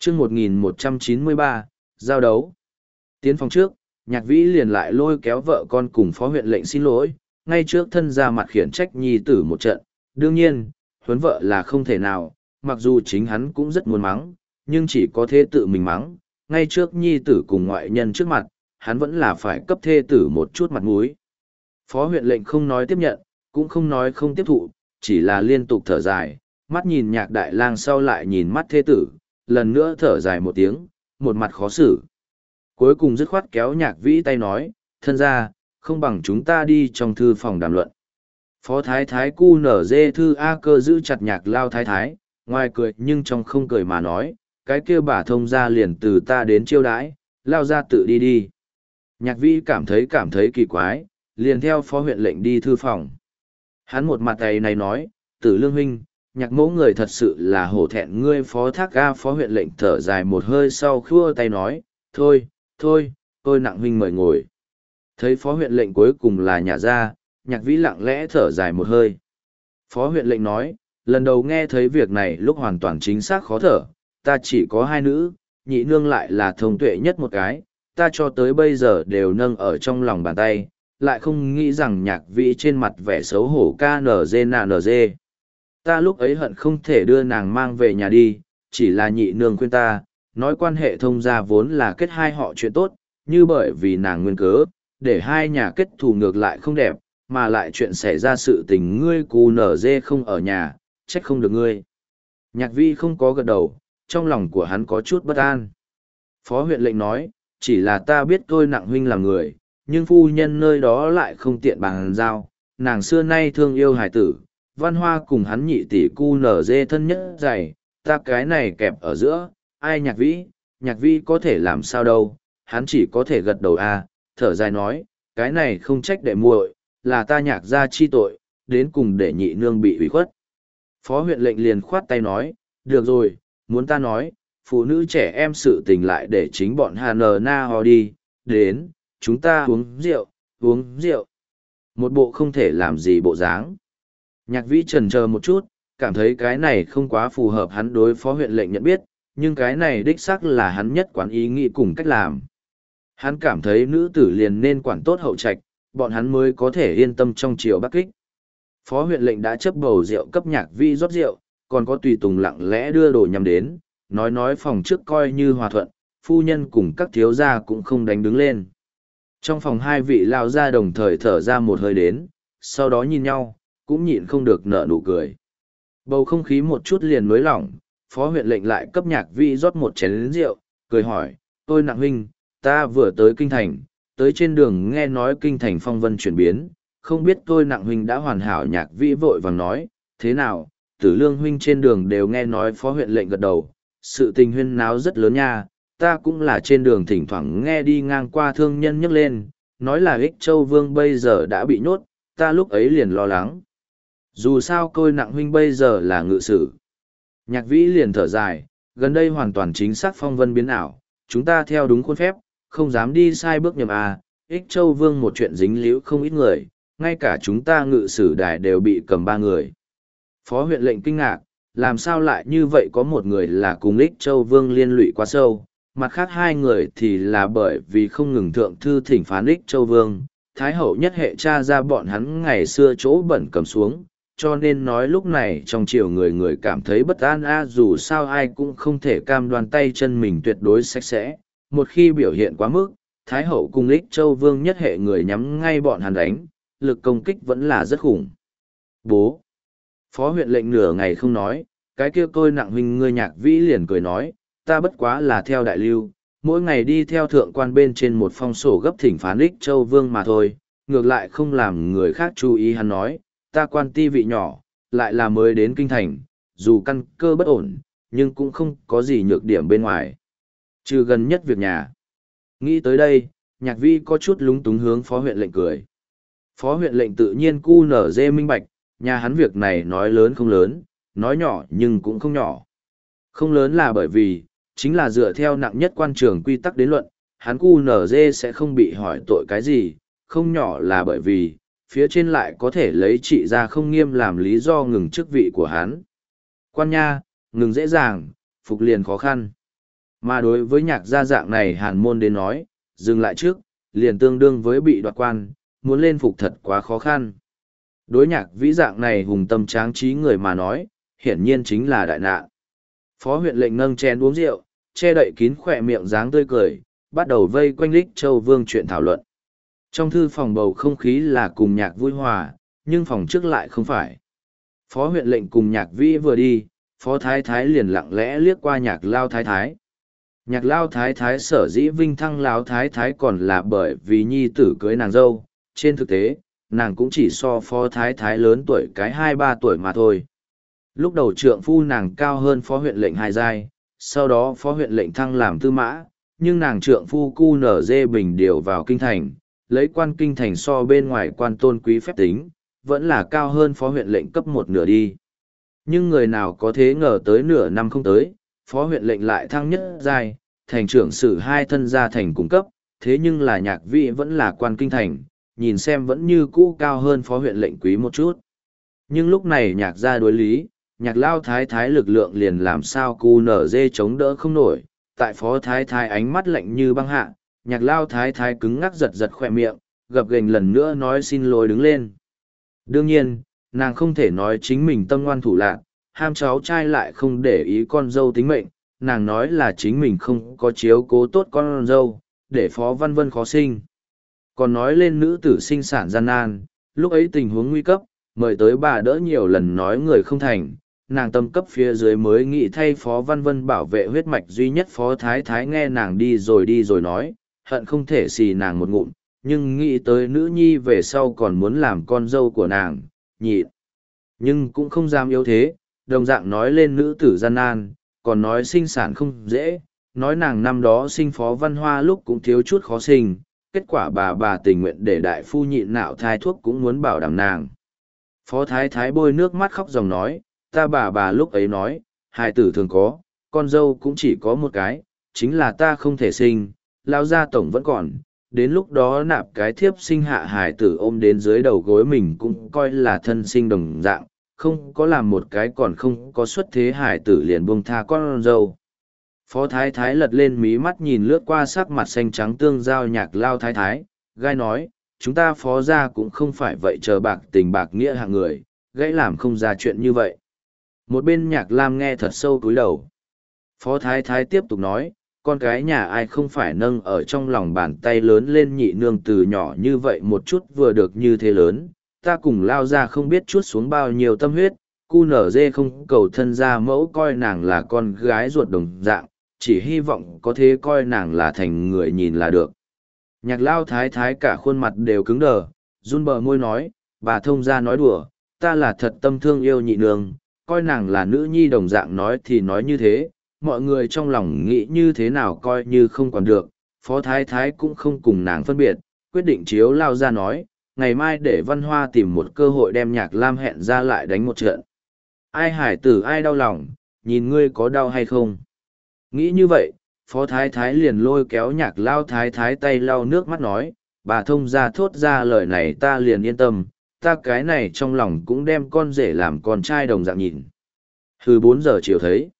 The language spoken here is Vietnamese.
chương 1193, giao đấu. Tiến phòng trước, Nhạc Vĩ liền lại lôi kéo vợ con cùng phó huyện lệnh xin lỗi, ngay trước thân ra mặt khiển trách nhi tử một trận. Đương nhiên, huấn vợ là không thể nào, mặc dù chính hắn cũng rất muốn mắng, nhưng chỉ có thế tự mình mắng, ngay trước nhi tử cùng ngoại nhân trước mặt, hắn vẫn là phải cấp thê tử một chút mặt mũi. Phó huyện lệnh không nói tiếp nhận, cũng không nói không tiếp thụ, chỉ là liên tục thở dài, mắt nhìn Nhạc Đại Lang sau lại nhìn mắt thê tử, lần nữa thở dài một tiếng, một mặt khó xử. Cuối cùng dứt khoát kéo Nhạc Vĩ tay nói, thân ra, không bằng chúng ta đi trong thư phòng đàm luận. Phó thái thái cu nở dê thư A Cơ giữ chặt Nhạc Lao thái thái, ngoài cười nhưng trong không cười mà nói, cái kia bà thông ra liền từ ta đến chiêu đãi, lao ra tự đi đi. Nhạc Vĩ cảm thấy kỳ quái, liền theo phó huyện lệnh đi thư phòng. Hắn một mặt tay này nói, Tử Lương huynh, Nhạc mẫu người thật sự là hổ thẹn ngươi. Phó Thác Ga phó huyện lệnh thở dài một hơi sau khua tay nói, thôi, tôi nặng huynh mời ngồi. Thấy phó huyện lệnh cuối cùng là nhả ra, Nhạc Vĩ lặng lẽ thở dài một hơi. Phó huyện lệnh nói, lần đầu nghe thấy việc này lúc hoàn toàn chính xác khó thở, ta chỉ có hai nữ, nhị nương lại là thông tuệ nhất một cái, ta cho tới bây giờ đều nâng ở trong lòng bàn tay, lại không nghĩ rằng Nhạc Vĩ trên mặt vẻ xấu hổ KNG. Ta lúc ấy hận không thể đưa nàng mang về nhà đi, chỉ là nhị nương khuyên ta, nói quan hệ thông gia vốn là kết hai họ chuyện tốt, như bởi vì nàng nguyên cớ, để hai nhà kết thù ngược lại không đẹp, mà lại chuyện xảy ra sự tình ngươi cù nở dê không ở nhà, trách không được ngươi. Nhạc Vi không có gật đầu, trong lòng của hắn có chút bất an. Phó huyện lệnh nói, chỉ là ta biết tôi nặng huynh là người, nhưng phu nhân nơi đó lại không tiện bàn giao, nàng xưa nay thương yêu hải tử, Văn Hoa cùng hắn nhị tỷ cu nở dê thân nhất dày, ta cái này kẹp ở giữa, ai Nhạc Vĩ có thể làm sao đâu, hắn chỉ có thể gật đầu thở dài nói, cái này không trách đệ muội, là ta Nhạc gia chi tội, đến cùng để nhị nương bị ủy khuất. Phó huyện lệnh liền khoát tay nói, được rồi, muốn ta nói, phụ nữ trẻ em sự tình lại để chính bọn Hà Nờ Na Hò đi, đến, chúng ta uống rượu. Một bộ không thể làm gì bộ dáng. Nhạc Vĩ chần chờ một chút, cảm thấy cái này không quá phù hợp hắn đối phó huyện lệnh nhận biết, nhưng cái này đích xác là hắn nhất quán ý nghĩ cùng cách làm. Hắn cảm thấy nữ tử liền nên quản tốt hậu trạch, bọn hắn mới có thể yên tâm trong triều Bắc Kích. Phó huyện lệnh đã chấp bầu rượu cấp Nhạc Vĩ rót rượu, còn có tùy tùng lặng lẽ đưa đồ nhằm đến, nói phòng trước coi như hòa thuận, phu nhân cùng các thiếu gia cũng không đánh đứng lên. Trong phòng hai vị lao gia đồng thời thở ra một hơi đến, sau đó nhìn nhau, cũng nhịn không được nở nụ cười. Bầu không khí một chút liền nới lỏng, phó huyện lệnh lại cấp Nhạc Vĩ rót một chén rượu, cười hỏi, tôi nặng huynh, ta vừa tới kinh thành, tới trên đường nghe nói kinh thành phong vân chuyển biến, không biết tôi nặng huynh đã hoàn hảo. Nhạc Vĩ vội vàng nói, thế nào, Tử Lương huynh trên đường đều nghe nói. Phó huyện lệnh gật đầu, sự tình huyên náo rất lớn nha, ta cũng là trên đường thỉnh thoảng nghe đi ngang qua thương nhân nhắc lên, nói là Ích Châu Vương bây giờ đã bị nhốt, ta lúc ấy liền lo lắng. Dù sao tôi nặng huynh bây giờ là ngự sử. Nhạc Vĩ liền thở dài, gần đây hoàn toàn chính xác phong vân biến ảo, chúng ta theo đúng khuôn phép, không dám đi sai bước nhầm Ích Châu Vương một chuyện dính líu không ít người, ngay cả chúng ta ngự sử đài đều bị cầm 3 người. Phó huyện lệnh kinh ngạc, làm sao lại như vậy, có một người là cùng Ích Châu Vương liên lụy quá sâu, mặt khác 2 người thì là bởi vì không ngừng thượng thư thỉnh phán Ích Châu Vương, Thái hậu nhất hệ tra ra bọn hắn ngày xưa chỗ bẩn cầm xuống, cho nên nói lúc này trong triều người cảm thấy bất an dù sao ai cũng không thể cam đoan tay chân mình tuyệt đối sạch sẽ, một khi biểu hiện quá mức, Thái hậu cùng Ích Châu Vương nhất hệ người nhắm ngay bọn hắn đánh, lực công kích vẫn là rất khủng. Bố! Phó huyện lệnh nửa ngày không nói, cái kia tôi nặng huynh ngươi. Nhạc Vĩ liền cười nói, ta bất quá là theo đại lưu, mỗi ngày đi theo thượng quan bên trên một phong sổ gấp thỉnh phán Ích Châu Vương mà thôi, ngược lại không làm người khác chú ý. Hắn nói, ta quan ti vị nhỏ, lại là mới đến kinh thành, dù căn cơ bất ổn, nhưng cũng không có gì nhược điểm bên ngoài. Trừ gần nhất việc nhà. Nghĩ tới đây, Nhạc Vĩ có chút lúng túng hướng phó huyện lệnh cười. Phó huyện lệnh tự nhiên cu nở dê minh bạch, nhà hắn việc này nói lớn không lớn, nói nhỏ nhưng cũng không nhỏ. Không lớn là bởi vì, chính là dựa theo nặng nhất quan trường quy tắc đến luận, hắn cu nở dê sẽ không bị hỏi tội cái gì, không nhỏ là bởi vì, phía trên lại có thể lấy trị ra không nghiêm làm lý do ngừng chức vị của hắn. Quan nha, ngừng dễ dàng, phục liền khó khăn. Mà đối với nhạc gia dạng này hàn môn đến nói, dừng lại trước, liền tương đương với bị đoạt quan, muốn lên phục thật quá khó khăn. Đối nhạc vĩ dạng này hùng tâm tráng trí người mà nói, hiển nhiên chính là đại nạn. Phó huyện lệnh nâng chén uống rượu, che đậy kín khỏe miệng dáng tươi cười, bắt đầu vây quanh Lích Châu Vương chuyện thảo luận. Trong thư phòng bầu không khí là cùng nhạc vui hòa, nhưng phòng trước lại không phải. Phó huyện lệnh cùng nhạc vĩ vừa đi, phó thái thái liền lặng lẽ liếc qua nhạc lao thái thái. Nhạc lao thái thái sở dĩ vinh thăng lao thái thái còn là bởi vì nhi tử cưới nàng dâu, trên thực tế, nàng cũng chỉ so phó thái thái lớn tuổi cái 2-3 tuổi mà thôi. Lúc đầu trượng phu nàng cao hơn phó huyện lệnh 2 giai, sau đó phó huyện lệnh thăng làm tư mã, nhưng nàng trượng phu cu nở dê bình điều vào kinh thành, lấy quan kinh thành so bên ngoài quan tôn quý phép tính, vẫn là cao hơn phó huyện lệnh cấp 1 nửa đi. Nhưng người nào có thế ngờ tới nửa năm không tới, phó huyện lệnh lại thăng nhất giai, thành trưởng sử 2 thân gia thành cung cấp, thế nhưng là nhạc vị vẫn là quan kinh thành, nhìn xem vẫn như cũ cao hơn phó huyện lệnh quý một chút. Nhưng lúc này nhạc gia đối lý, nhạc lao thái thái lực lượng liền làm sao cu nở dê chống đỡ không nổi, tại phó thái thái ánh mắt lạnh như băng hạ, nhạc lao thái thái cứng ngắc giật giật khỏe miệng, gập ghềnh lần nữa nói xin lỗi đứng lên. Đương nhiên, nàng không thể nói chính mình tâm ngoan thủ lạn, ham cháu trai lại không để ý con dâu tính mệnh, nàng nói là chính mình không có chiếu cố tốt con dâu, để phó văn vân khó sinh. Còn nói lên nữ tử sinh sản gian nan, lúc ấy tình huống nguy cấp, mời tới bà đỡ nhiều lần nói người không thành, nàng tâm cấp phía dưới mới nghĩ thay phó văn vân bảo vệ huyết mạch duy nhất phó thái thái nghe nàng đi rồi nói, hận không thể xì nàng một ngụm, nhưng nghĩ tới nữ nhi về sau còn muốn làm con dâu của nàng, nhịn. Nhưng cũng không dám yếu thế, đồng dạng nói lên nữ tử gian nan, còn nói sinh sản không dễ, nói nàng năm đó sinh phó văn hoa lúc cũng thiếu chút khó sinh, kết quả bà tình nguyện để đại phu nhịn nạo thai thuốc cũng muốn bảo đảm nàng. Phó thái thái bôi nước mắt khóc dòng nói, ta bà lúc ấy nói, hài tử thường có, con dâu cũng chỉ có một cái, chính là ta không thể sinh, lao gia tổng vẫn còn, đến lúc đó nạp cái thiếp sinh hạ hài tử ôm đến dưới đầu gối mình cũng coi là thân sinh đồng dạng, không có làm một cái còn không có xuất thế hài tử liền buông tha con dâu. Phó thái thái lật lên mí mắt nhìn lướt qua sắc mặt xanh trắng tương giao nhạc lao thái thái, gai nói, chúng ta phó gia cũng không phải vậy chờ bạc tình bạc nghĩa hạng người, gãy làm không ra chuyện như vậy. Một bên nhạc lam nghe thật sâu cúi đầu. Phó thái thái tiếp tục nói, con cái nhà ai không phải nâng ở trong lòng bàn tay lớn lên nhị nương từ nhỏ như vậy một chút vừa được như thế lớn, ta cùng lao ra không biết chút xuống bao nhiêu tâm huyết, cu nở dê không cầu thân ra mẫu coi nàng là con gái ruột đồng dạng, chỉ hy vọng có thế coi nàng là thành người nhìn là được. Nhạc lao thái thái cả khuôn mặt đều cứng đờ, run bờ môi nói, bà thông ra nói đùa, ta là thật tâm thương yêu nhị nương, coi nàng là nữ nhi đồng dạng nói thì nói như thế, mọi người trong lòng nghĩ như thế nào coi như không còn được, phó thái thái cũng không cùng nàng phân biệt, quyết định chiếu lao ra nói, ngày mai để Văn Hoa tìm một cơ hội đem nhạc lam hẹn ra lại đánh một trận. Ai hải tử ai đau lòng, nhìn ngươi có đau hay không? Nghĩ như vậy, phó thái thái liền lôi kéo nhạc lao thái thái tay lau nước mắt nói, bà thông ra thốt ra lời này ta liền yên tâm, ta cái này trong lòng cũng đem con rể làm con trai đồng dạng nhìn. Hừ 4 giờ chiều thấy.